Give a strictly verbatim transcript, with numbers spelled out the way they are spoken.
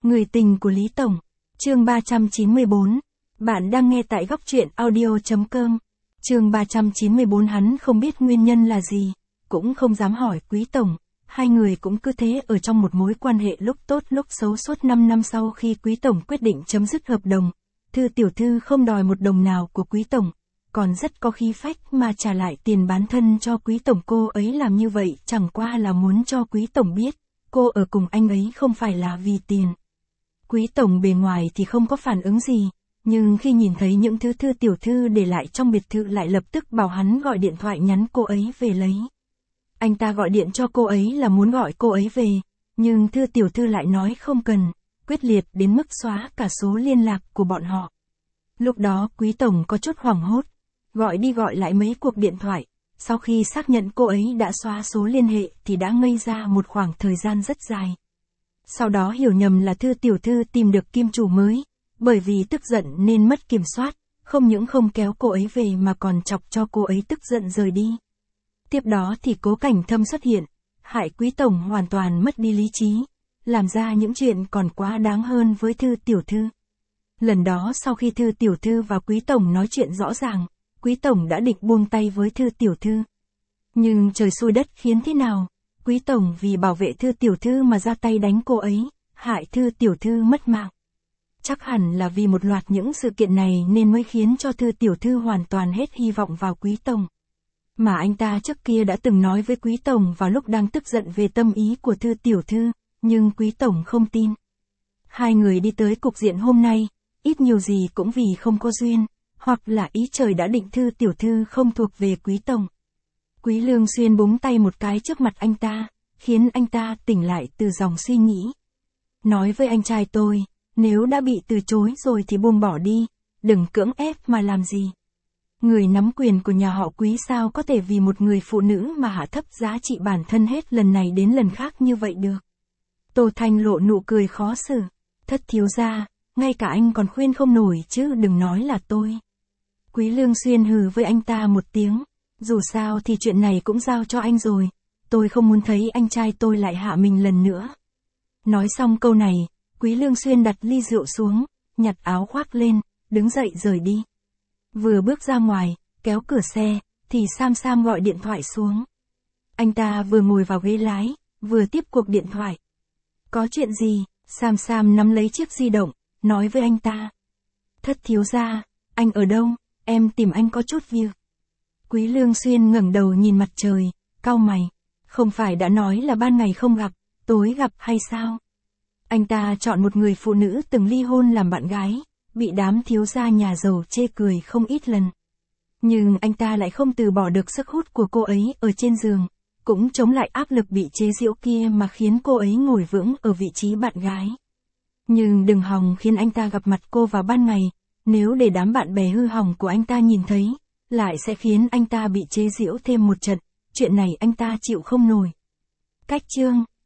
Người tình của Lý Tổng. Chương ba trăm chín mươi bốn. Bạn đang nghe tại góc truyện audio chấm com. Chương ba trăm chín mươi bốn. Hắn không biết nguyên nhân là gì, cũng không dám hỏi Quý Tổng. Hai người cũng cứ thế ở trong một mối quan hệ lúc tốt lúc xấu suốt năm năm. Sau khi Quý Tổng quyết định chấm dứt hợp đồng, Thư tiểu thư không đòi một đồng nào của Quý Tổng, còn rất có khí phách mà trả lại tiền bán thân cho Quý Tổng. Cô ấy làm như vậy chẳng qua là muốn cho Quý Tổng biết, cô ở cùng anh ấy không phải là vì tiền. Quý Tổng bề ngoài thì không có phản ứng gì, nhưng khi nhìn thấy những thứ Thư tiểu thư để lại trong biệt thự lại lập tức bảo hắn gọi điện thoại nhắn cô ấy về lấy. Anh ta gọi điện cho cô ấy là muốn gọi cô ấy về, nhưng Thư tiểu thư lại nói không cần, quyết liệt đến mức xóa cả số liên lạc của bọn họ. Lúc đó Quý Tổng có chút hoảng hốt, gọi đi gọi lại mấy cuộc điện thoại, sau khi xác nhận cô ấy đã xóa số liên hệ thì đã ngây ra một khoảng thời gian rất dài. Sau đó hiểu nhầm là Thư tiểu thư tìm được kim chủ mới, bởi vì tức giận nên mất kiểm soát, không những không kéo cô ấy về mà còn chọc cho cô ấy tức giận rời đi. Tiếp đó thì Cố Cảnh Thâm xuất hiện, hại Quý Tổng hoàn toàn mất đi lý trí, làm ra những chuyện còn quá đáng hơn với Thư tiểu thư. Lần đó sau khi Thư tiểu thư và Quý Tổng nói chuyện rõ ràng, Quý Tổng đã định buông tay với Thư tiểu thư. Nhưng trời xui đất khiến thế nào, Quý Tổng vì bảo vệ Thư tiểu thư mà ra tay đánh cô ấy, hại Thư tiểu thư mất mạng. Chắc hẳn là vì một loạt những sự kiện này nên mới khiến cho Thư tiểu thư hoàn toàn hết hy vọng vào Quý Tổng. Mà anh ta trước kia đã từng nói với Quý Tổng vào lúc đang tức giận về tâm ý của Thư tiểu thư, nhưng Quý Tổng không tin. Hai người đi tới cục diện hôm nay, ít nhiều gì cũng vì không có duyên, hoặc là ý trời đã định Thư tiểu thư không thuộc về Quý Tổng. Quý Lương Xuyên búng tay một cái trước mặt anh ta, khiến anh ta tỉnh lại từ dòng suy nghĩ. Nói với anh trai tôi, nếu đã bị từ chối rồi thì buông bỏ đi, đừng cưỡng ép mà làm gì. Người nắm quyền của nhà họ Quý sao có thể vì một người phụ nữ mà hạ thấp giá trị bản thân hết lần này đến lần khác như vậy được. Tô Thanh lộ nụ cười khó xử. Thất thiếu gia, ngay cả anh còn khuyên không nổi chứ đừng nói là tôi. Quý Lương Xuyên hừ với anh ta một tiếng. Dù sao thì chuyện này cũng giao cho anh rồi, tôi không muốn thấy anh trai tôi lại hạ mình lần nữa. Nói xong câu này, Quý Lương Xuyên đặt ly rượu xuống, nhặt áo khoác lên, đứng dậy rời đi. Vừa bước ra ngoài, kéo cửa xe, thì Sam Sam gọi điện thoại xuống. Anh ta vừa ngồi vào ghế lái, vừa tiếp cuộc điện thoại. Có chuyện gì? Sam Sam nắm lấy chiếc di động, nói với anh ta. Thất thiếu gia, anh ở đâu? Em tìm anh có chút việc. Quý Lương Xuyên ngẩng đầu nhìn mặt trời, cau mày. Không phải đã nói là ban ngày không gặp, tối gặp hay sao? Anh ta chọn một người phụ nữ từng ly hôn làm bạn gái, bị đám thiếu gia nhà giàu chê cười không ít lần. Nhưng anh ta lại không từ bỏ được sức hút của cô ấy ở trên giường, cũng chống lại áp lực bị chế giễu kia mà khiến cô ấy ngồi vững ở vị trí bạn gái. Nhưng đừng hòng khiến anh ta gặp mặt cô vào ban ngày, nếu để đám bạn bè hư hỏng của anh ta nhìn thấy, lại sẽ khiến anh ta bị chế giễu thêm một trận, chuyện này anh ta chịu không nổi. Cách chương